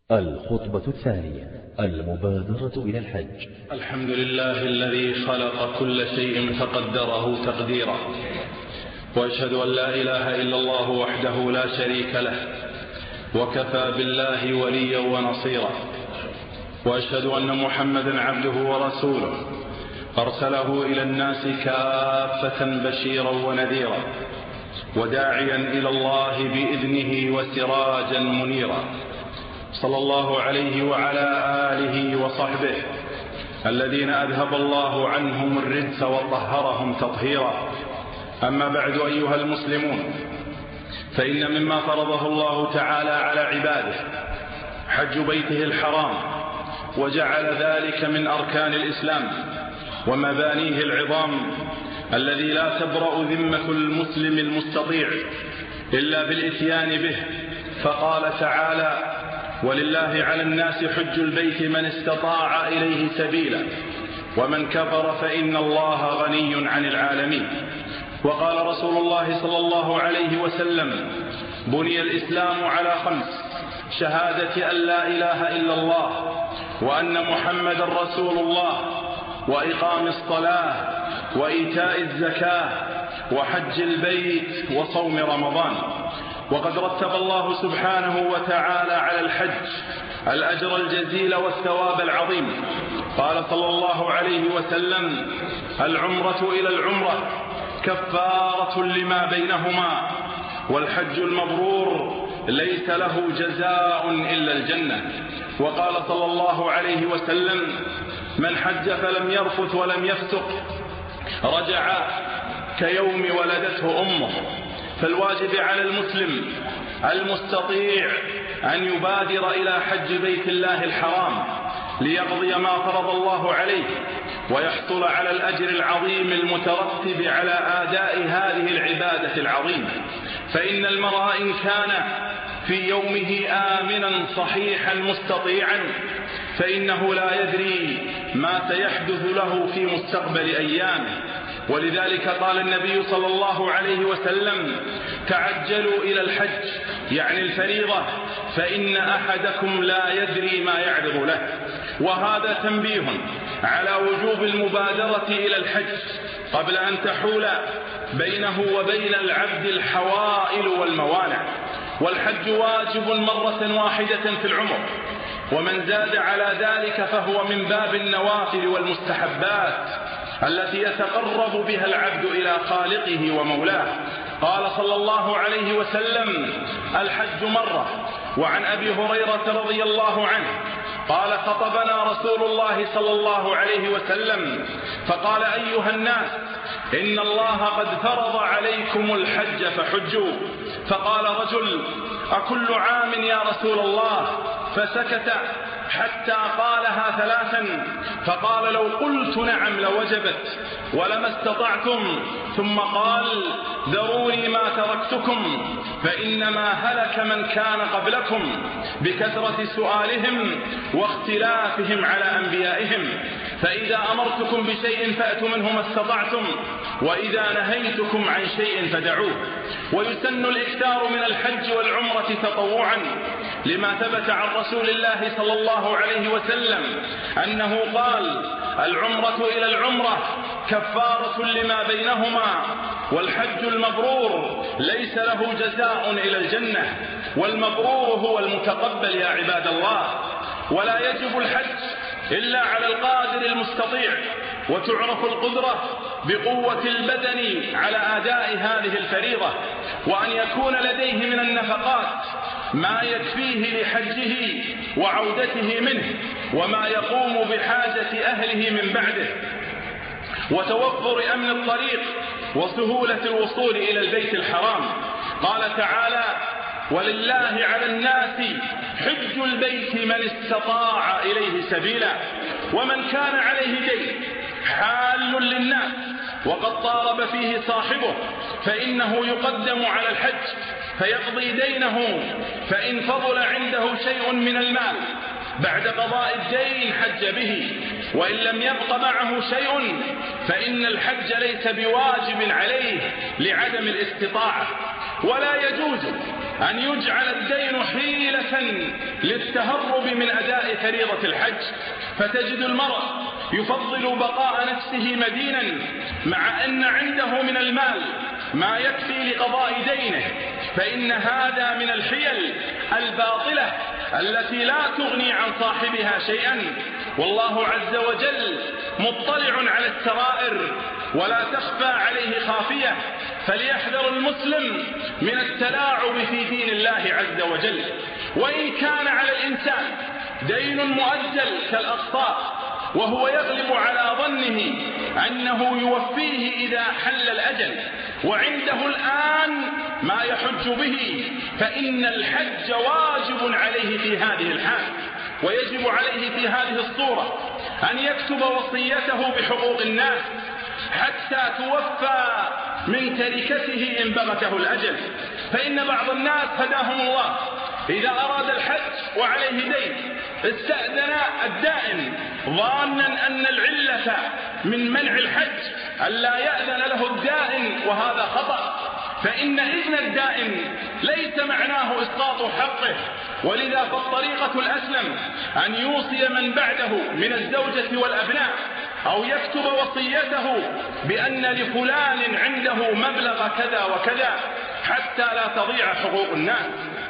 الخطبة الثانية: المبادرة إلى الحج. الحمد لله الذي خلق كل شيء فقدره تقديرا، وأشهد أن لا إله إلا الله وحده لا شريك له، وكفى بالله وليا ونصيرا، وأشهد أن محمدا عبده ورسوله أرسله إلى الناس كافة بشيرا ونذيرا وداعيا إلى الله بإذنه وسراجا منيرا، صلى الله عليه وعلى آله وصحبه الذين أذهب الله عنهم الرجس وطهرهم تطهيرا. أما بعد، أيها المسلمون، فإن مما فرضه الله تعالى على عباده حج بيته الحرام، وجعل ذلك من أركان الإسلام ومبانيه العظام الذي لا تبرأ ذمة المسلم المستطيع إلا بالإتيان به. فقال تعالى: ولله على الناس حج البيت من استطاع إليه سبيلا ومن كفر فإن الله غني عن العالمين. وقال رسول الله صلى الله عليه وسلم: بني الإسلام على 5: شهادة أن لا إله إلا الله وأن محمد رسول الله، وإقام الصلاة، وإيتاء الزكاة، وحج البيت، وصوم رمضان. وقد رتب الله سبحانه وتعالى على الحج الأجر الجزيل والثواب العظيم. قال صلى الله عليه وسلم: العمرة إلى العمرة كفارة لما بينهما، والحج المبرور ليس له جزاء إلا الجنة. وقال صلى الله عليه وسلم: من حج فلم يرفث ولم يفسق رجع كيوم ولدته أمه. فالواجب على المسلم المستطيع أن يبادر إلى حج بيت الله الحرام ليقضي ما فرض الله عليه ويحصل على الأجر العظيم المترتب على أداء هذه العبادة العظيمة. فإن المرء إن كان في يومه آمنا صحيحا مستطيعا فإنه لا يدري ما سيحدث له في مستقبل أيامه. ولذلك قال النبي صلى الله عليه وسلم: تعجلوا إلى الحج، يعني الفريضة، فإن أحدكم لا يدري ما يعرض له. وهذا تنبيه على وجوب المبادرة إلى الحج قبل أن تحول بينه وبين العبد الحوائل والموانع. والحج واجب مرة واحدة في العمر، ومن زاد على ذلك فهو من باب النوافل والمستحبات التي يتقرب بها العبد إلى خالقه ومولاه. قال صلى الله عليه وسلم: الحج مرة. وعن أبي هريرة رضي الله عنه قال: خطبنا رسول الله صلى الله عليه وسلم فقال: أيها الناس، إن الله قد فرض عليكم الحج فحجوا. فقال رجل: أكل عام يا رسول الله؟ فسكت حتى قالها 3. فقال: لو قلت نعم لوجبت ولما استطعتم. ثم قال: ذروني ما تركتكم، فإنما هلك من كان قبلكم بكثرة سؤالهم واختلافهم على أنبيائهم. فإذا أمرتكم بشيء فأتوا منه ما استطعتم، وإذا نهيتكم عن شيء فدعوه. ويسن الإكثار من الحج والعمرة تطوعا، لما ثبت عن رسول الله صلى الله عليه وسلم أنه قال: العمرة إلى العمرة كفارة لما بينهما، والحج المبرور ليس له جزاء إلى الجنة. والمبرور هو المتقبل يا عباد الله. ولا يجب الحج إلا على القادر المستطيع، وتعرف القدرة بقوة البدن على أداء هذه الفريضة، وأن يكون لديه من النفقات ما يكفيه لحجه وعودته منه، وما يقوم بحاجة أهله من بعده، وتوفر أمن الطريق وسهولة الوصول إلى البيت الحرام. قال تعالى: ولله على الناس حج البيت من استطاع إليه سبيلا. ومن كان عليه دين حال للناس وقد طالب فيه صاحبه فإنه يقدم على الحج فيقضي دينه، فإن فضل عنده شيء من المال بعد قضاء الدين حج به، وإن لم يبق معه شيء فإن الحج ليس بواجب عليه لعدم الاستطاعة. ولا يجوز أن يجعل الدين حيلة للتهرب من أداء فريضة الحج، فتجد المرء يفضل بقاء نفسه مدينا مع أن عنده من المال ما يكفي لقضاء دينه، فإن هذا من الحيل الباطلة التي لا تغني عن صاحبها شيئا، والله عز وجل مطلع على السرائر ولا تخفى عليه خافية، فليحذر المسلم من التلاعب في دين الله عز وجل. وإن كان على الإنسان دين مؤجل كالأقساط وهو يغلب على ظنه أنه يوفيه إذا حل الأجل وعنده الآن ما يحج به، فإن الحج واجب عليه في هذه الحال، ويجب عليه في هذه الصورة أن يكتب وصيته بحقوق الناس حتى توفى من تركته إن بغته الأجل. فإن بعض الناس هداهم الله إذا أراد الحج وعليه دين استأذن الدائن ظانا أن العلة من منع الحج ألا يأذن له الدائن، وهذا خطأ، فإن إذن الدائن ليس معناه إسقاط حقه، ولذا فالطريقة الأسلم أن يوصي من بعده من الزوجة والأبناء أو يكتب وصيته بأن لفلان عنده مبلغ كذا وكذا حتى لا تضيع حقوق الناس.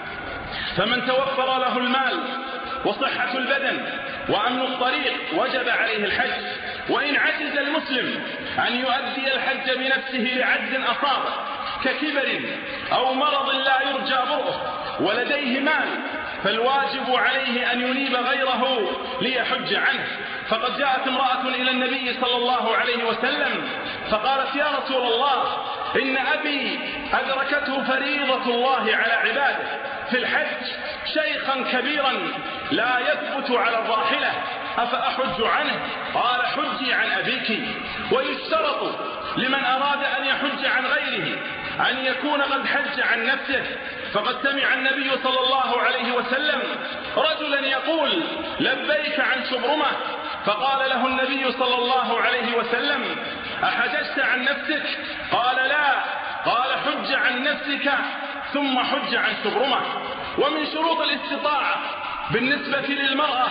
فمن توفر له المال وصحة البدن وأمن الطريق وجب عليه الحج. وإن عجز المسلم أن يؤدي الحج بنفسه لعجز أصابه ككبر أو مرض لا يرجى برؤه ولديه مال، فالواجب عليه أن ينيب غيره ليحج عنه. فقد جاءت امرأة إلى النبي صلى الله عليه وسلم فقالت: يا رسول الله، إن أبي أدركته فريضة الله على عباده في الحج شيخا كبيرا لا يثبت على الراحلة، أفأحج عنه؟ قال: حجي عن أبيك. ويشترط لمن أراد أن يحج عن غيره أن يكون قد حج عن نفسه، فقد سمع النبي صلى الله عليه وسلم رجلا يقول: لبيك عن شبرمة، فقال له النبي صلى الله عليه وسلم: أحججت عن نفسك؟ قال: لا. قال: حج عن نفسك ثم حج عن شبرمة. ومن شروط الاستطاعة بالنسبة للمرأة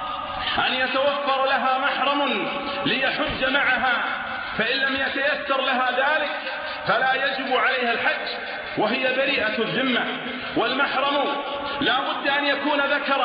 أن يتوفر لها محرم ليحج معها، فإن لم يتيسر لها ذلك فلا يجب عليها الحج وهي بريئة الذمة. والمحرم لا بد أن يكون ذكرا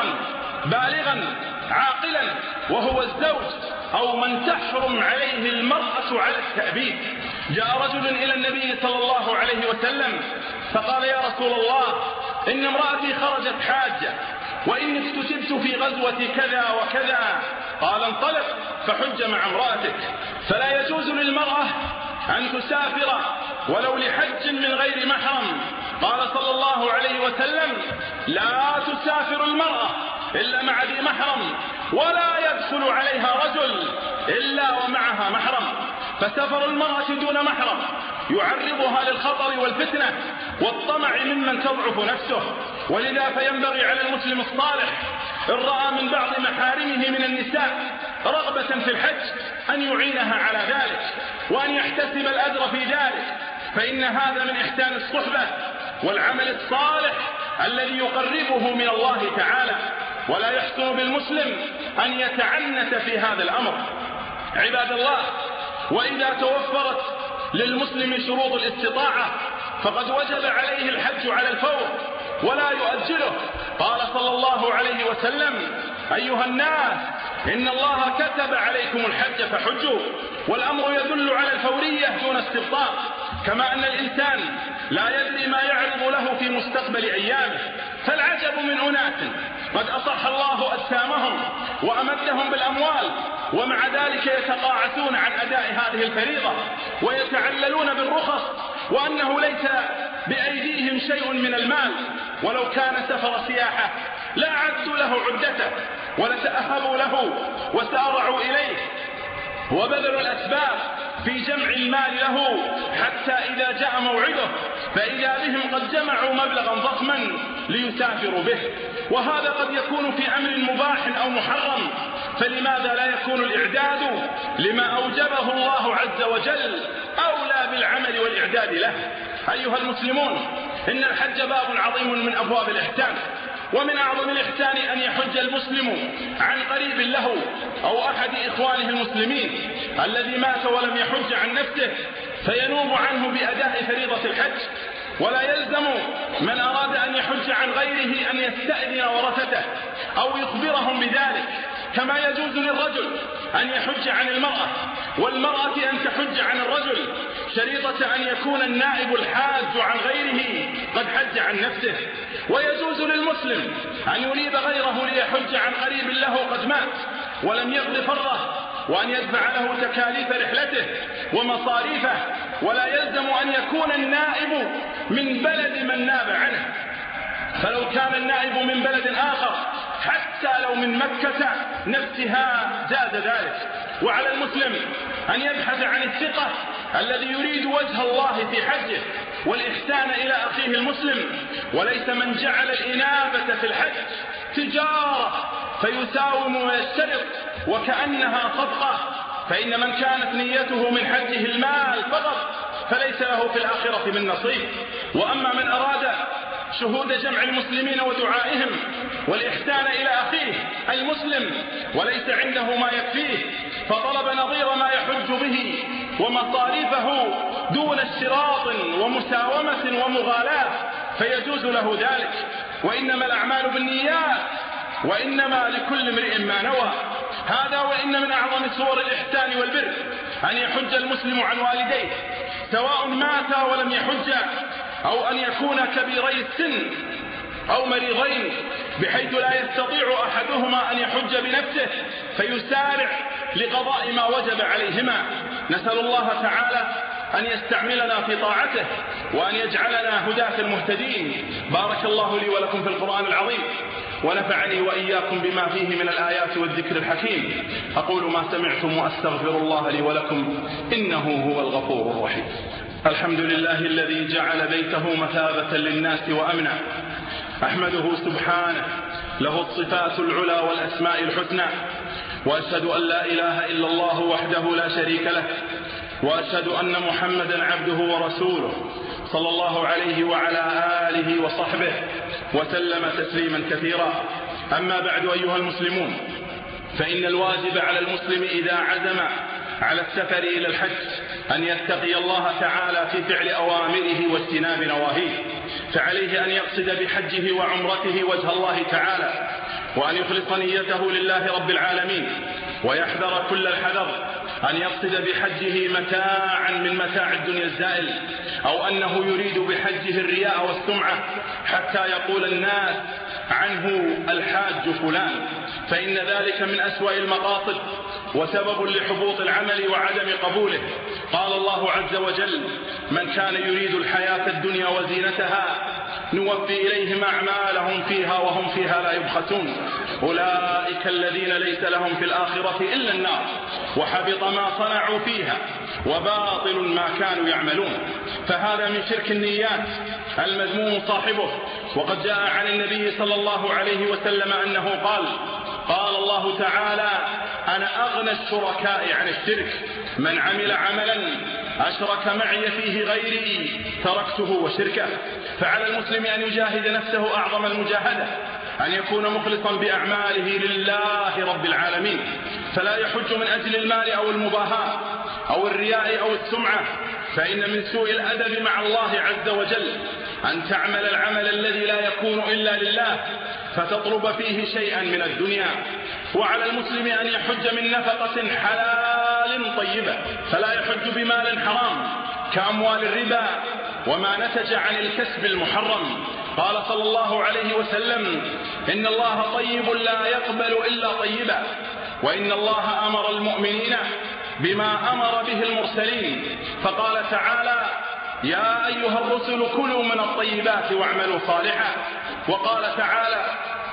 بالغا عاقلا وهو الزوج أو من تحرم عليه المرأة على التأبيد. جاء رجل إلى النبي صلى الله عليه وسلم فقال: يا رسول الله، إن امرأتي خرجت حاجة وإني افتتنت في غزوة كذا وكذا. قال: انطلق فحج مع امرأتك. فلا يجوز للمرأة أن تسافر ولو لحج من غير محرم. قال صلى الله عليه وسلم: لا تسافر المرأة إلا مع ذي محرم، ولا يدخل عليها رجل إلا ومعها محرم. فسفر المرأة دون محرم يعرضها للخطر والفتنة والطمع ممن تضعف نفسه، ولذا فينبغي على المسلم الصالح إن رأى من بعض محارمه من النساء رغبة في الحج أن يعينها على ذلك وأن يحتسب الأجر في ذلك، فإن هذا من إحسان الصحبة والعمل الصالح الذي يقربه من الله تعالى. ولا يحسن بالمسلم أن يتعنت في هذا الأمر. عباد الله، وإذا توفرت للمسلم شروط الاستطاعة فقد وجب عليه الحج على الفور ولا يؤجله. قال صلى الله عليه وسلم: أيها الناس، إن الله كتب عليكم الحج فحجوا. والأمر يدل على الفورية دون استبطاء، كما أن الإنسان لا يدري ما يعرض له في مستقبل أيامه. فالعجب من أناس قد أصح الله أجسامهم وأمدهم بالأموال ومع ذلك يتقاعسون عن أداء هذه الفريضة ويتعللون بالرخص، وأنه ليس بأيديهم شيء من المال، ولو كان سفر سياحة لا عدوا له عدته ولتأهبوا له وسارعوا إليه وبذلوا الأسباب في جمع المال له، حتى إذا جاء موعده فإذا بهم قد جمعوا مبلغا ضخما ليسافروا به. وهذا قد يكون في أمر مباح أو محرم، فلماذا لا يكون الإعداد لما أوجبه الله عز وجل أولى بالعمل والإعداد له؟ أيها المسلمون، إن الحج باب عظيم من أبواب الإحسان، ومن أعظم الإحسان أن يحج المسلم عن قريب له أو أحد إخوانه المسلمين الذي مات ولم يحج عن نفسه، فينوب عنه بأداء فريضة الحج. ولا يلزم من أراد أن يحج عن غيره أن يستأذن ورثته أو يخبرهم بذلك، كما يجوز للرجل أن يحج عن المرأة والمرأة أن تحج عن الرجل، شريطة أن يكون النائب الحاج عن غيره قد حج عن نفسه. ويجوز للمسلم أن يريد غيره ليحج عن قريب له قد مات ولم يقض فره، وأن يدفع له تكاليف رحلته ومصاريفه، ولا يلزم أن يكون النائب من بلد من ناب عنه، فلو كان النائب من بلد آخر حتى لو من مكة نفسها جاز ذلك. وعلى المسلم أن يبحث عن الثقة الذي يريد وجه الله في حجه والإحسان إلى أخيه المسلم، وليس من جعل الإنابة في الحج تجارة فيساوم ويشترط وكأنها صدقة، فإن من كانت نيته من حجه المال فقط فليس له في الآخرة من نصيب. وأما من أراد شهود جمع المسلمين ودعائهم والإحسان إلى أخيه المسلم وليس عنده ما يكفيه، فطلب نظير ما يحج به ومصاريفه دون اشتراط ومساومة ومغالاة فيجوز له ذلك. وإنما الأعمال بالنيات وإنما لكل امرئ ما نوى. هذا وإن من أعظم صور الإحسان والبر أن يحج المسلم عن والديه سواء ماتا ولم يحج، أو أن يكون كبيري السن أو مريضين بحيث لا يستطيع أحدهما أن يحج بنفسه فيسارع لقضاء ما وجب عليهما. نسأل الله تعالى أن يستعملنا في طاعته وأن يجعلنا هداة المهتدين. بارك الله لي ولكم في القرآن العظيم، ونفعني وإياكم بما فيه من الآيات والذكر الحكيم. أقول ما سمعتم وأستغفر الله لي ولكم إنه هو الغفور الرحيم. الحمد لله الذي جعل بيته مثابة للناس وأمنا، أحمده سبحانه له الصفات العلى والأسماء الحسنى، وأشهد أن لا إله إلا الله وحده لا شريك له، وأشهد أن محمدا عبده ورسوله صلى الله عليه وعلى آله وصحبه وسلم تسليما كثيرا. أما بعد أيها المسلمون، فإن الواجب على المسلم إذا عزم على السفر إلى الحج أن يتقي الله تعالى في فعل أوامره واجتناب نواهيه، فعليه أن يقصد بحجه وعمرته وجه الله تعالى، وأن يخلص نيته لله رب العالمين، ويحذر كل الحذر أن يقصد بحجه متاعا من متاع الدنيا الزائل، أو أنه يريد بحجه الرياء والسمعة حتى يقول الناس عنه الحاج فلان، فإن ذلك من أسوأ المقاصد وسبب لحبوط العمل وعدم قبوله. قال الله عز وجل: من كان يريد الحياة الدنيا وزينتها نوفي إليهم أعمالهم فيها وهم فيها لا يبخسون، أولئك الذين ليس لهم في الآخرة إلا النار وحبط ما صنعوا فيها وباطل ما كانوا يعملون. فهذا من شرك النيات المذموم صاحبه. وقد جاء عن النبي صلى الله عليه وسلم أنه قال الله تعالى: أنا أغنى الشركاء عن الشرك، من عمل عملا أشرك معي فيه غيري تركته وشركه. فعلى المسلم أن يجاهد نفسه أعظم المجاهدة، أن يكون مخلصا بأعماله لله رب العالمين، فلا يحج من أجل المال أو المباهاة أو الرياء أو السمعة، فإن من سوء الأدب مع الله عز وجل أن تعمل العمل الذي لا يكون إلا لله فتطلب فيه شيئا من الدنيا. وعلى المسلم أن يحج من نفقة حلال طيبة، فلا يحج بمال حرام كأموال الربا وما نتج عن الكسب المحرم. قال صلى الله عليه وسلم: إن الله طيب لا يقبل إلا طيبا، وإن الله أمر المؤمنين بما أمر به المرسلين، فقال تعالى: يا أيها الرسل كلوا من الطيبات واعملوا صالحا. وقال تعالى: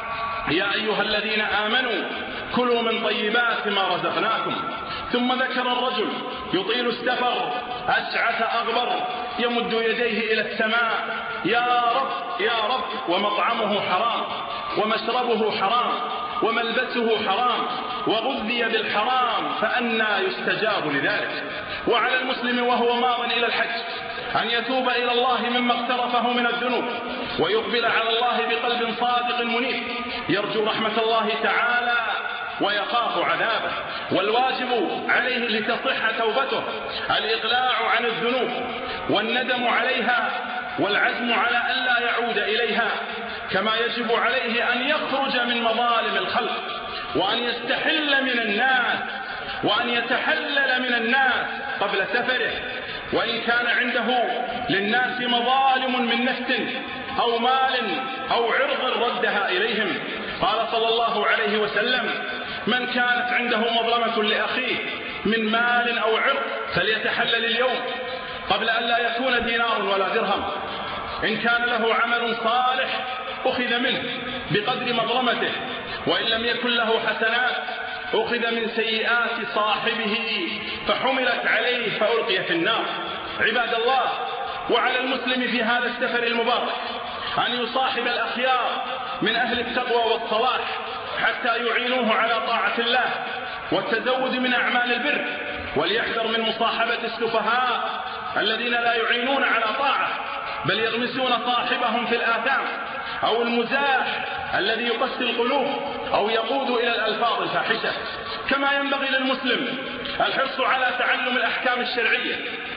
يا أيها الذين آمنوا كلوا من طيبات ما رزقناكم. ثم ذكر الرجل يطيل السفر أشعث أغبر يمد يديه إلى السماء: يا رب يا رب، ومطعمه حرام ومشربه حرام وملبسه حرام وغذي بالحرام، فأنى يستجاب لذلك. وعلى المسلم وهو ماض إلى الحج أن يتوب إلى الله مما اقترفه من الذنوب ويقبل على الله بقلب صادق منيب يرجو رحمة الله تعالى ويخاف عذابه. والواجب عليه لتصح توبته الإقلاع عن الذنوب والندم عليها والعزم على أن لا يعود إليها، كما يجب عليه أن يخرج من مظالم الخلق وأن يستحل من الناس وأن يتحلل من الناس قبل سفره، وإن كان عنده للناس مظالم من نفس أو مال أو عرض ردها إليهم. قال صلى الله عليه وسلم: من كانت عنده مظلمة لأخيه من مال أو عرض فليتحلل اليوم قبل أن لا يكون دينار ولا درهم. إن كان له عمل صالح أخذ منه بقدر مظلمته، وإن لم يكن له حسنات أخذ من سيئات صاحبه فحملت عليه فألقي في النار. عباد الله، وعلى المسلم في هذا السفر المبارك أن يصاحب الأخيار من أهل التقوى والصلاح حتى يعينوه على طاعة الله والتزود من أعمال البر، وليحذر من مصاحبة السفهاء الذين لا يعينون على طاعة بل يغمسون صاحبهم في الآثام، أو المزاح الذي يقسي القلوب أو يقود إلى الألفاظ الفاحشة. كما ينبغي للمسلم الحرص على تعلم الأحكام الشرعية،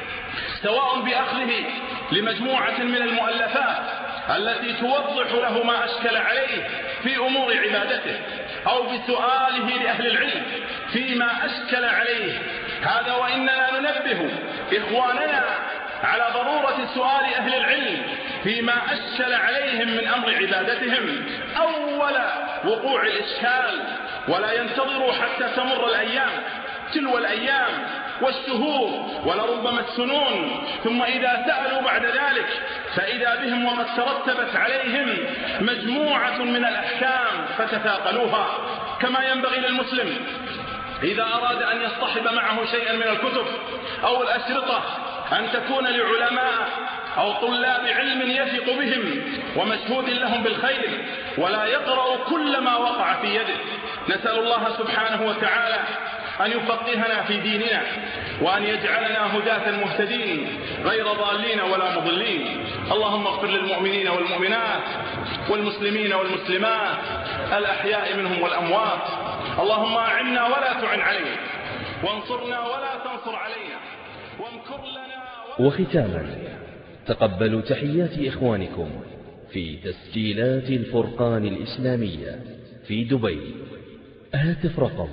سواء بأخذه لمجموعة من المؤلفات التي توضح له ما أشكل عليه في أمور عبادته، أو بسؤاله لأهل العلم فيما أشكل عليه. هذا وإننا ننبه إخواننا على ضرورة سؤال أهل العلم فيما أشكل عليهم من أمر عبادتهم أول وقوع الإشكال، ولا ينتظروا حتى تمر الأيام تلو الأيام والشهور ولربما السنون، ثم إذا سألوا بعد ذلك فإذا بهم وما ترتبت عليهم مجموعة من الأحكام فتثاقلوها. كما ينبغي للمسلم إذا أراد أن يصطحب معه شيئا من الكتب أو الأشرطة أن تكون لعلماء أو طلاب علم يثق بهم ومشهود لهم بالخير، ولا يقرأ كل ما وقع في يده. نسأل الله سبحانه وتعالى أن يفقهنا في ديننا وأن يجعلنا هداة مهتدين غير ضالين ولا مضلين. اللهم اغفر للمؤمنين والمؤمنات والمسلمين والمسلمات الأحياء منهم والأموات. اللهم أعنا ولا تعن علينا، وانصرنا ولا تنصر علينا، وامكر لنا وختاما، تقبلوا تحيات إخوانكم في تسجيلات الفرقان الإسلامية في دبي. هاتف رقم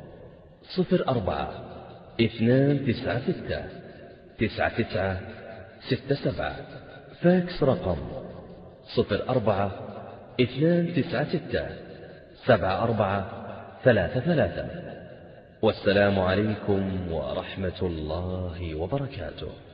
04-296-9967. فاكس رقم 04-296-7433. والسلام عليكم ورحمة الله وبركاته.